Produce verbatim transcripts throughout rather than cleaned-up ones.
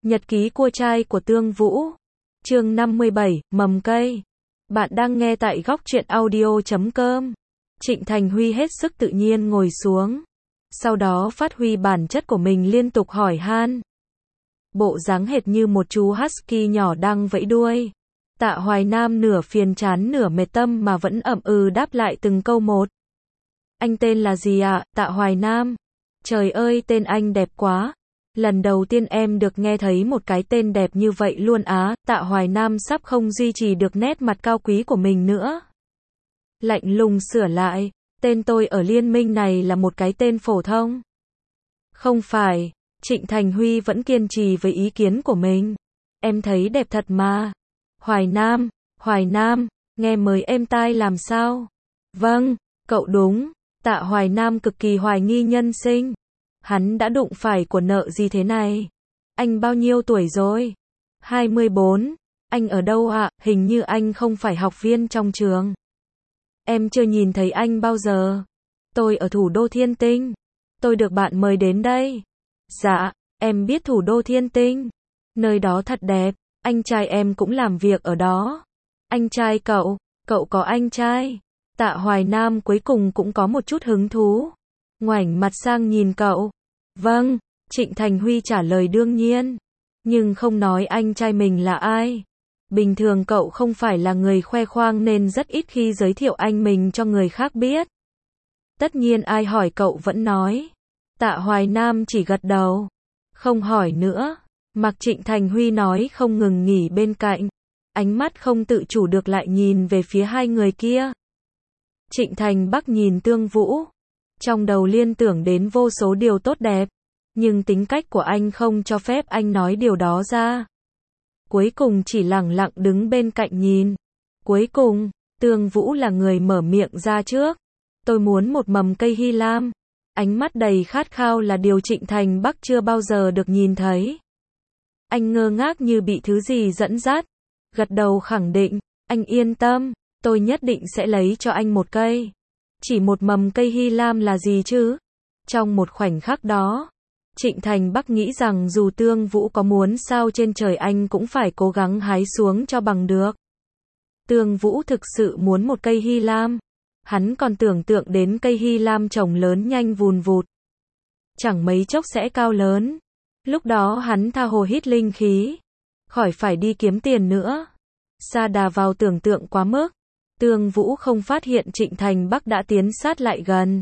Nhật ký cua trai của Tương Vũ. Chương năm mươi bảy, mầm cây. Bạn đang nghe tại góc truyện audio chấm com. Trịnh Thành Huy hết sức tự nhiên ngồi xuống. Sau đó phát huy bản chất của mình liên tục hỏi han. Bộ dáng hệt như một chú husky nhỏ đang vẫy đuôi. Tạ Hoài Nam nửa phiền chán nửa mệt tâm mà vẫn ậm ừ đáp lại từng câu một. Anh tên là gì ạ, à? Tạ Hoài Nam. Trời ơi, tên anh đẹp quá. Lần đầu tiên em được nghe thấy một cái tên đẹp như vậy luôn á. Tạ Hoài Nam sắp không duy trì được nét mặt cao quý của mình nữa. Lạnh lùng sửa lại, tên tôi ở liên minh này là một cái tên phổ thông. Không phải, Trịnh Thành Huy vẫn kiên trì với ý kiến của mình. Em thấy đẹp thật mà. Hoài Nam, Hoài Nam, nghe mới êm tai làm sao? Vâng, cậu đúng. Tạ Hoài Nam cực kỳ hoài nghi nhân sinh. Hắn đã đụng phải của nợ gì thế này? Anh bao nhiêu tuổi rồi? hai mươi bốn. Anh ở đâu ạ? À? Hình như anh không phải học viên trong trường. Em chưa nhìn thấy anh bao giờ. Tôi ở thủ đô Thiên Tinh. Tôi được bạn mời đến đây. Dạ, em biết thủ đô Thiên Tinh. Nơi đó thật đẹp. Anh trai em cũng làm việc ở đó. Anh trai cậu, cậu có anh trai? Tạ Hoài Nam cuối cùng cũng có một chút hứng thú. Ngoảnh mặt sang nhìn cậu. Vâng, Trịnh Thành Huy trả lời đương nhiên. Nhưng không nói anh trai mình là ai. Bình thường cậu không phải là người khoe khoang nên rất ít khi giới thiệu anh mình cho người khác biết. Tất nhiên ai hỏi cậu vẫn nói. Tạ Hoài Nam chỉ gật đầu. Không hỏi nữa. Mặc Trịnh Thành Huy nói không ngừng nghỉ bên cạnh. Ánh mắt không tự chủ được lại nhìn về phía hai người kia. Trịnh Thành Bắc nhìn Tương Vũ. Trong đầu liên tưởng đến vô số điều tốt đẹp. Nhưng tính cách của anh không cho phép anh nói điều đó ra. Cuối cùng chỉ lẳng lặng đứng bên cạnh nhìn. Cuối cùng, Tương Vũ là người mở miệng ra trước. Tôi muốn một mầm cây hy lam. Ánh mắt đầy khát khao là điều Trịnh Thành Bắc chưa bao giờ được nhìn thấy. Anh ngơ ngác như bị thứ gì dẫn dắt. Gật đầu khẳng định, anh yên tâm, tôi nhất định sẽ lấy cho anh một cây. Chỉ một mầm cây hy lam là gì chứ? Trong một khoảnh khắc đó, Trịnh Thành Bắc nghĩ rằng dù Tương Vũ có muốn sao trên trời anh cũng phải cố gắng hái xuống cho bằng được. Tương Vũ thực sự muốn một cây hy lam. Hắn còn tưởng tượng đến cây hy lam trồng lớn nhanh vùn vụt. Chẳng mấy chốc sẽ cao lớn. Lúc đó hắn tha hồ hít linh khí. Khỏi phải đi kiếm tiền nữa. Sa đà vào tưởng tượng quá mức. Tương Vũ không phát hiện Trịnh Thành Bắc đã tiến sát lại gần.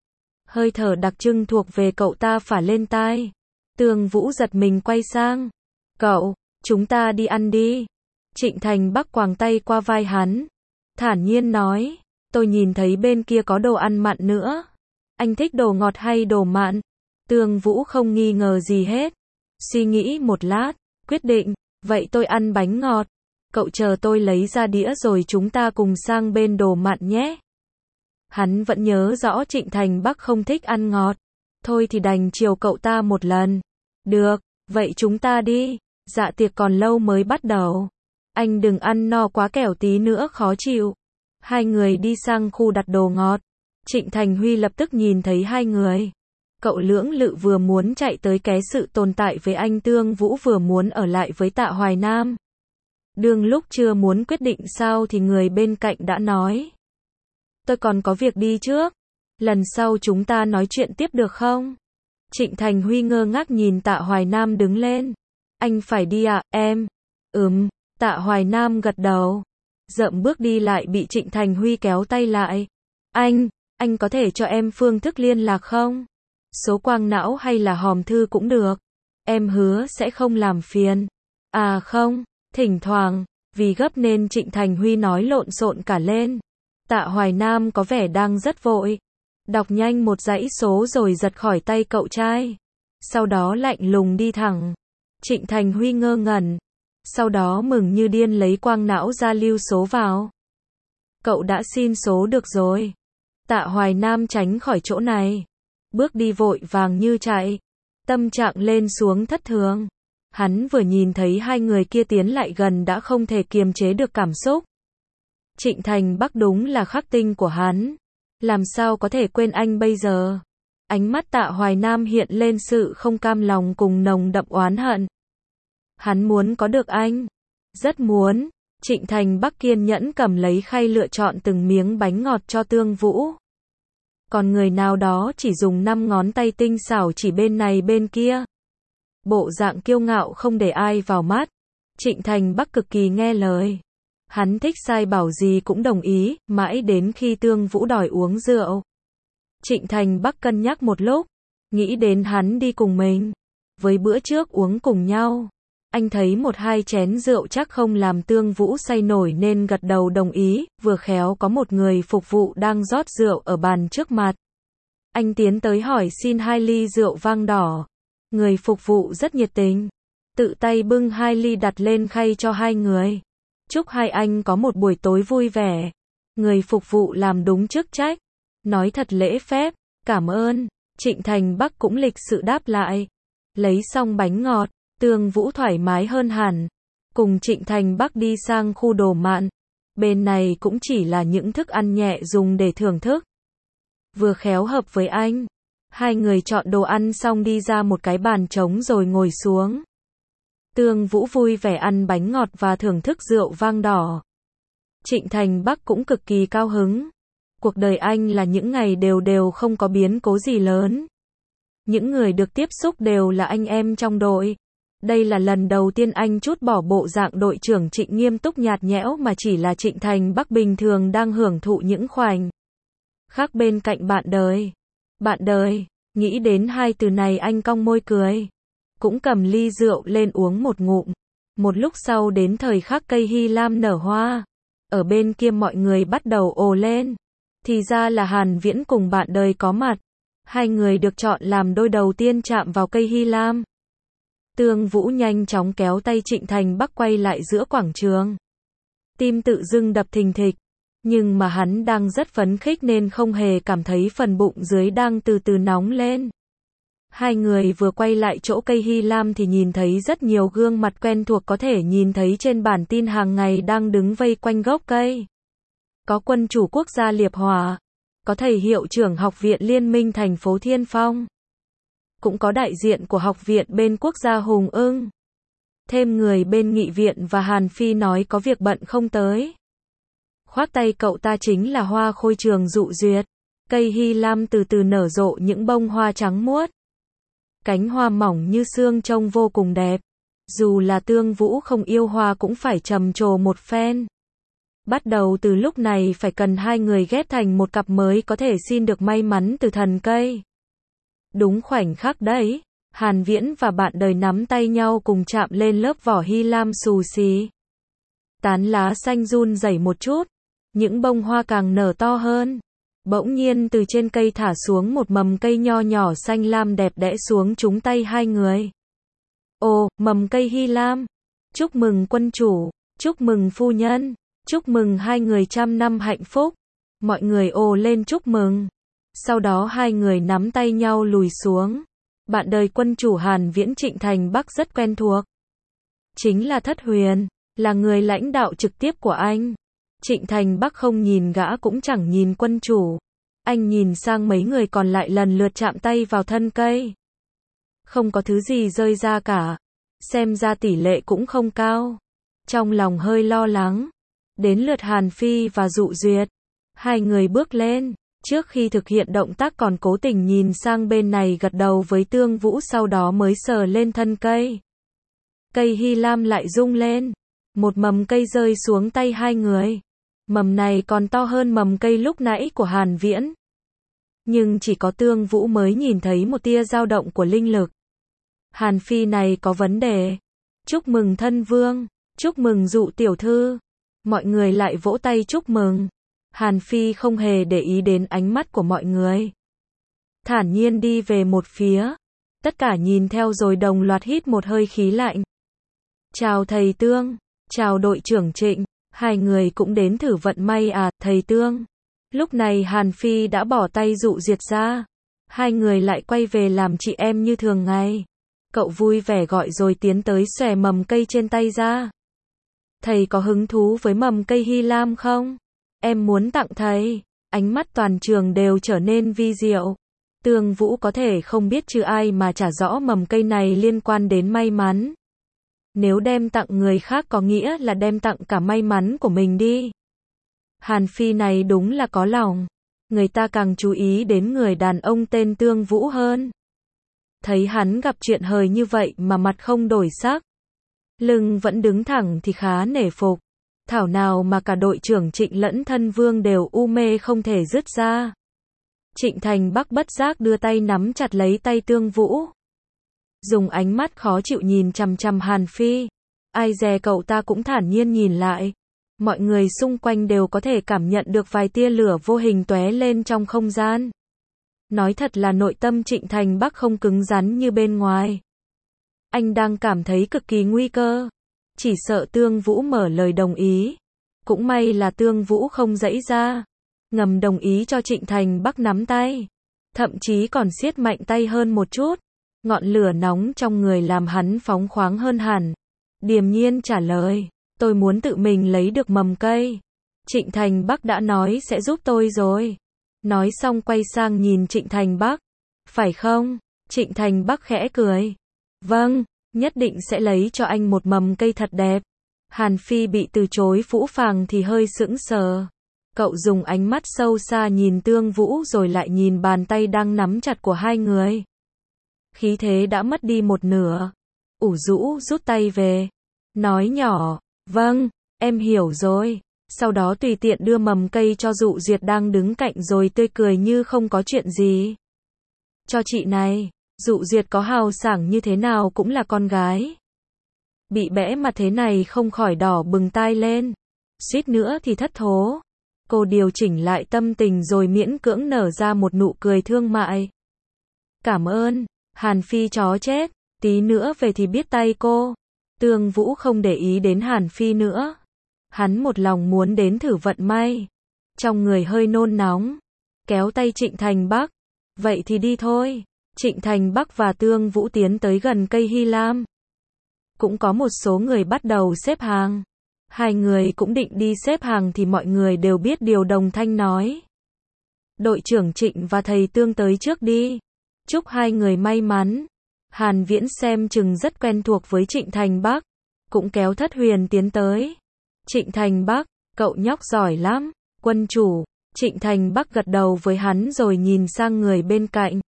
Hơi thở đặc trưng thuộc về cậu ta phả lên tai. Tương Vũ giật mình quay sang. Cậu, chúng ta đi ăn đi. Trịnh Thành Bắc quàng tay qua vai hắn. Thản nhiên nói. Tôi nhìn thấy bên kia có đồ ăn mặn nữa. Anh thích đồ ngọt hay đồ mặn? Tương Vũ không nghi ngờ gì hết. Suy nghĩ một lát, quyết định. Vậy tôi ăn bánh ngọt. Cậu chờ tôi lấy ra đĩa rồi chúng ta cùng sang bên đồ mặn nhé. Hắn vẫn nhớ rõ Trịnh Thành Bắc không thích ăn ngọt. Thôi thì đành chiều cậu ta một lần. Được, vậy chúng ta đi. Dạ tiệc còn lâu mới bắt đầu. Anh đừng ăn no quá kẻo tí nữa khó chịu. Hai người đi sang khu đặt đồ ngọt. Trịnh Thành Huy lập tức nhìn thấy hai người. Cậu lưỡng lự vừa muốn chạy tới ké sự tồn tại với anh Tương Vũ vừa muốn ở lại với Tạ Hoài Nam. Đương lúc chưa muốn quyết định sao thì người bên cạnh đã nói. Tôi còn có việc đi trước. Lần sau chúng ta nói chuyện tiếp được không? Trịnh Thành Huy ngơ ngác nhìn Tạ Hoài Nam đứng lên. Anh phải đi ạ, à, em. Ừm, Tạ Hoài Nam gật đầu. Dậm bước đi lại bị Trịnh Thành Huy kéo tay lại. Anh, anh có thể cho em phương thức liên lạc không? Số quang não hay là hòm thư cũng được. Em hứa sẽ không làm phiền. À không, thỉnh thoảng, vì gấp nên Trịnh Thành Huy nói lộn xộn cả lên. Tạ Hoài Nam có vẻ đang rất vội. Đọc nhanh một dãy số rồi giật khỏi tay cậu trai. Sau đó lạnh lùng đi thẳng. Trịnh Thành Huy ngơ ngẩn. Sau đó mừng như điên lấy quang não ra lưu số vào. Cậu đã xin số được rồi. Tạ Hoài Nam tránh khỏi chỗ này. Bước đi vội vàng như chạy. Tâm trạng lên xuống thất thường. Hắn vừa nhìn thấy hai người kia tiến lại gần đã không thể kiềm chế được cảm xúc. Trịnh Thành Bắc đúng là khắc tinh của hắn. Làm sao có thể quên anh bây giờ? Ánh mắt Tạ Hoài Nam hiện lên sự không cam lòng cùng nồng đậm oán hận. Hắn muốn có được anh. Rất muốn. Trịnh Thành Bắc kiên nhẫn cầm lấy khay lựa chọn từng miếng bánh ngọt cho Tương Vũ. Còn người nào đó chỉ dùng năm ngón tay tinh xảo chỉ bên này bên kia. Bộ dạng kiêu ngạo không để ai vào mắt. Trịnh Thành Bắc cực kỳ nghe lời. Hắn thích sai bảo gì cũng đồng ý, mãi đến khi Tương Vũ đòi uống rượu. Trịnh Thành Bắc cân nhắc một lúc, nghĩ đến hắn đi cùng mình. Với bữa trước uống cùng nhau, anh thấy một hai chén rượu chắc không làm Tương Vũ say nổi nên gật đầu đồng ý, vừa khéo có một người phục vụ đang rót rượu ở bàn trước mặt. Anh tiến tới hỏi xin hai ly rượu vang đỏ. Người phục vụ rất nhiệt tình, tự tay bưng hai ly đặt lên khay cho hai người. Chúc hai anh có một buổi tối vui vẻ. Người phục vụ làm đúng chức trách, nói thật lễ phép, cảm ơn. Trịnh Thành Bắc cũng lịch sự đáp lại. Lấy xong bánh ngọt, Tương Vũ thoải mái hơn hẳn. Cùng Trịnh Thành Bắc đi sang khu đồ mạn. Bên này cũng chỉ là những thức ăn nhẹ dùng để thưởng thức. Vừa khéo hợp với anh. Hai người chọn đồ ăn xong đi ra một cái bàn trống rồi ngồi xuống. Tương Vũ vui vẻ ăn bánh ngọt và thưởng thức rượu vang đỏ. Trịnh Thành Bắc cũng cực kỳ cao hứng. Cuộc đời anh là những ngày đều đều không có biến cố gì lớn. Những người được tiếp xúc đều là anh em trong đội. Đây là lần đầu tiên anh trút bỏ bộ dạng đội trưởng Trịnh nghiêm túc nhạt nhẽo mà chỉ là Trịnh Thành Bắc bình thường đang hưởng thụ những khoảnh khắc bên cạnh bạn đời. Bạn đời, nghĩ đến hai từ này anh cong môi cười. Cũng cầm ly rượu lên uống một ngụm. Một lúc sau đến thời khắc cây hy lam nở hoa. Ở bên kia mọi người bắt đầu ồ lên. Thì ra là Hàn Viễn cùng bạn đời có mặt. Hai người được chọn làm đôi đầu tiên chạm vào cây hy lam. Tương Vũ nhanh chóng kéo tay Trịnh Thành Bắc quay lại giữa quảng trường. Tim tự dưng đập thình thịch. Nhưng mà hắn đang rất phấn khích nên không hề cảm thấy phần bụng dưới đang từ từ nóng lên. Hai người vừa quay lại chỗ cây hy lam thì nhìn thấy rất nhiều gương mặt quen thuộc có thể nhìn thấy trên bản tin hàng ngày đang đứng vây quanh gốc cây. Có quân chủ quốc gia Liệp Hòa, có thầy hiệu trưởng học viện Liên minh thành phố Thiên Phong, cũng có đại diện của học viện bên quốc gia Hùng Ưng. Thêm người bên nghị viện và Hàn Phi nói có việc bận không tới. Khoác tay cậu ta chính là Hoa Khôi Trường Dụ Duyệt. Cây hy lam từ từ nở rộ những bông hoa trắng muốt. Cánh hoa mỏng như sương trông vô cùng đẹp. Dù là Tương Vũ không yêu hoa cũng phải trầm trồ một phen. Bắt đầu từ lúc này phải cần hai người ghép thành một cặp mới có thể xin được may mắn từ thần cây. Đúng khoảnh khắc đấy, Hàn Viễn và bạn đời nắm tay nhau cùng chạm lên lớp vỏ hy lam xù xì. Tán lá xanh run rẩy một chút, những bông hoa càng nở to hơn. Bỗng nhiên từ trên cây thả xuống một mầm cây nho nhỏ xanh lam đẹp đẽ xuống trúng tay hai người. Ồ, mầm cây hy lam. Chúc mừng quân chủ, chúc mừng phu nhân, chúc mừng hai người trăm năm hạnh phúc. Mọi người ồ lên chúc mừng. Sau đó hai người nắm tay nhau lùi xuống. Bạn đời quân chủ Hàn Viễn Trịnh Thành Bắc rất quen thuộc. Chính là Thất Huyền, là người lãnh đạo trực tiếp của anh. Trịnh Thành Bắc không nhìn gã cũng chẳng nhìn quân chủ. Anh nhìn sang mấy người còn lại lần lượt chạm tay vào thân cây. Không có thứ gì rơi ra cả. Xem ra tỷ lệ cũng không cao. Trong lòng hơi lo lắng. Đến lượt Hàn Phi và Dụ Duyệt. Hai người bước lên. Trước khi thực hiện động tác còn cố tình nhìn sang bên này gật đầu với Tương Vũ sau đó mới sờ lên thân cây. Cây hy lam lại rung lên. Một mầm cây rơi xuống tay hai người. Mầm này còn to hơn mầm cây lúc nãy của Hàn Viễn. Nhưng chỉ có Tương Vũ mới nhìn thấy một tia dao động của linh lực. Hàn Phi này có vấn đề. Chúc mừng thân vương, chúc mừng Dụ tiểu thư. Mọi người lại vỗ tay chúc mừng. Hàn Phi không hề để ý đến ánh mắt của mọi người. Thản nhiên đi về một phía. Tất cả nhìn theo rồi đồng loạt hít một hơi khí lạnh. Chào thầy Tương, chào đội trưởng Trịnh. Hai người cũng đến thử vận may à, thầy Tương. Lúc này Hàn Phi đã bỏ tay Dụ Duyệt ra. Hai người lại quay về làm chị em như thường ngày. Cậu vui vẻ gọi rồi tiến tới xòe mầm cây trên tay ra. Thầy có hứng thú với mầm cây hy lam không? Em muốn tặng thầy. Ánh mắt toàn trường đều trở nên vi diệu. Tương Vũ có thể không biết chứ ai mà chả rõ mầm cây này liên quan đến may mắn. Nếu đem tặng người khác có nghĩa là đem tặng cả may mắn của mình đi. Hàn Phi này đúng là có lòng. Người ta càng chú ý đến người đàn ông tên Tương Vũ hơn. Thấy hắn gặp chuyện hời như vậy mà mặt không đổi sắc, lưng vẫn đứng thẳng thì khá nể phục. Thảo nào mà cả đội trưởng Trịnh lẫn thân vương đều u mê không thể dứt ra. Trịnh Thành Bắc bất giác đưa tay nắm chặt lấy tay Tương Vũ. Dùng ánh mắt khó chịu nhìn chằm chằm Hàn Phi. Ai dè cậu ta cũng thản nhiên nhìn lại. Mọi người xung quanh đều có thể cảm nhận được vài tia lửa vô hình tóe lên trong không gian. Nói thật là nội tâm Trịnh Thành Bắc không cứng rắn như bên ngoài. Anh đang cảm thấy cực kỳ nguy cơ. Chỉ sợ Tương Vũ mở lời đồng ý. Cũng may là Tương Vũ không giãy ra. Ngầm đồng ý cho Trịnh Thành Bắc nắm tay. Thậm chí còn siết mạnh tay hơn một chút. Ngọn lửa nóng trong người làm hắn phóng khoáng hơn hẳn. Điềm nhiên trả lời. Tôi muốn tự mình lấy được mầm cây. Trịnh Thành Bắc đã nói sẽ giúp tôi rồi. Nói xong quay sang nhìn Trịnh Thành Bắc. Phải không? Trịnh Thành Bắc khẽ cười. Vâng, nhất định sẽ lấy cho anh một mầm cây thật đẹp. Hàn Phi bị từ chối phũ phàng thì hơi sững sờ. Cậu dùng ánh mắt sâu xa nhìn Tương Vũ rồi lại nhìn bàn tay đang nắm chặt của hai người. Khí thế đã mất đi một nửa. Ủ rũ rút tay về. Nói nhỏ, vâng, em hiểu rồi. Sau đó tùy tiện đưa mầm cây cho Dụ Duyệt đang đứng cạnh rồi tươi cười như không có chuyện gì. Cho chị này, Dụ Duyệt có hào sảng như thế nào cũng là con gái. Bị bẽ mặt thế này không khỏi đỏ bừng tai lên. Suýt nữa thì thất thố. Cô điều chỉnh lại tâm tình rồi miễn cưỡng nở ra một nụ cười thương mại. Cảm ơn, Hàn Phi chó chết, tí nữa về thì biết tay cô. Tương Vũ không để ý đến Hàn Phi nữa. Hắn một lòng muốn đến thử vận may. Trong người hơi nôn nóng. Kéo tay Trịnh Thành Bắc. Vậy thì đi thôi. Trịnh Thành Bắc và Tương Vũ tiến tới gần cây hy lam. Cũng có một số người bắt đầu xếp hàng. Hai người cũng định đi xếp hàng thì mọi người đều biết điều đồng thanh nói. Đội trưởng Trịnh và thầy Tương tới trước đi. Chúc hai người may mắn. Hàn Viễn xem chừng rất quen thuộc với Trịnh Thành Bắc. Cũng kéo Thất Huyền tiến tới. Trịnh Thành Bắc, cậu nhóc giỏi lắm. Quân chủ. Trịnh Thành Bắc gật đầu với hắn rồi nhìn sang người bên cạnh.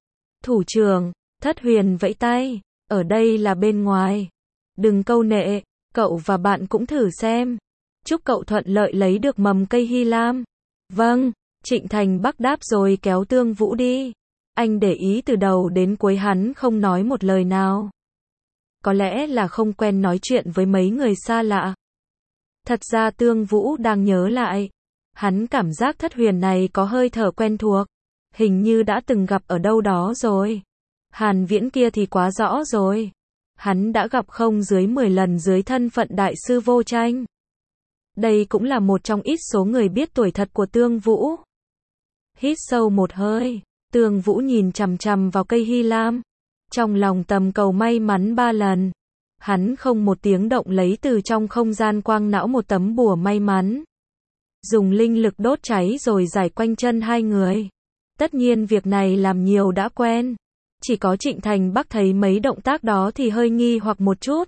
Thủ trưởng. Thất Huyền vẫy tay. Ở đây là bên ngoài. Đừng câu nệ. Cậu và bạn cũng thử xem. Chúc cậu thuận lợi lấy được mầm cây hy lam. Vâng. Trịnh Thành Bắc đáp rồi kéo Tương Vũ đi. Anh để ý từ đầu đến cuối hắn không nói một lời nào. Có lẽ là không quen nói chuyện với mấy người xa lạ. Thật ra Tương Vũ đang nhớ lại. Hắn cảm giác Thất Huyền này có hơi thở quen thuộc. Hình như đã từng gặp ở đâu đó rồi. Hàn Viễn kia thì quá rõ rồi. Hắn đã gặp không dưới mười lần dưới thân phận đại sư vô tranh. Đây cũng là một trong ít số người biết tuổi thật của Tương Vũ. Hít sâu một hơi. Tương Vũ nhìn chằm chằm vào cây hy lam. Trong lòng tầm cầu may mắn ba lần. Hắn không một tiếng động lấy từ trong không gian quang não một tấm bùa may mắn. Dùng linh lực đốt cháy rồi giải quanh chân hai người. Tất nhiên việc này làm nhiều đã quen. Chỉ có Trịnh Thành Bắc thấy mấy động tác đó thì hơi nghi hoặc một chút.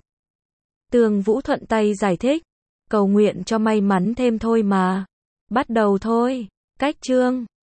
Tương Vũ thuận tay giải thích. Cầu nguyện cho may mắn thêm thôi mà. Bắt đầu thôi. Cách chương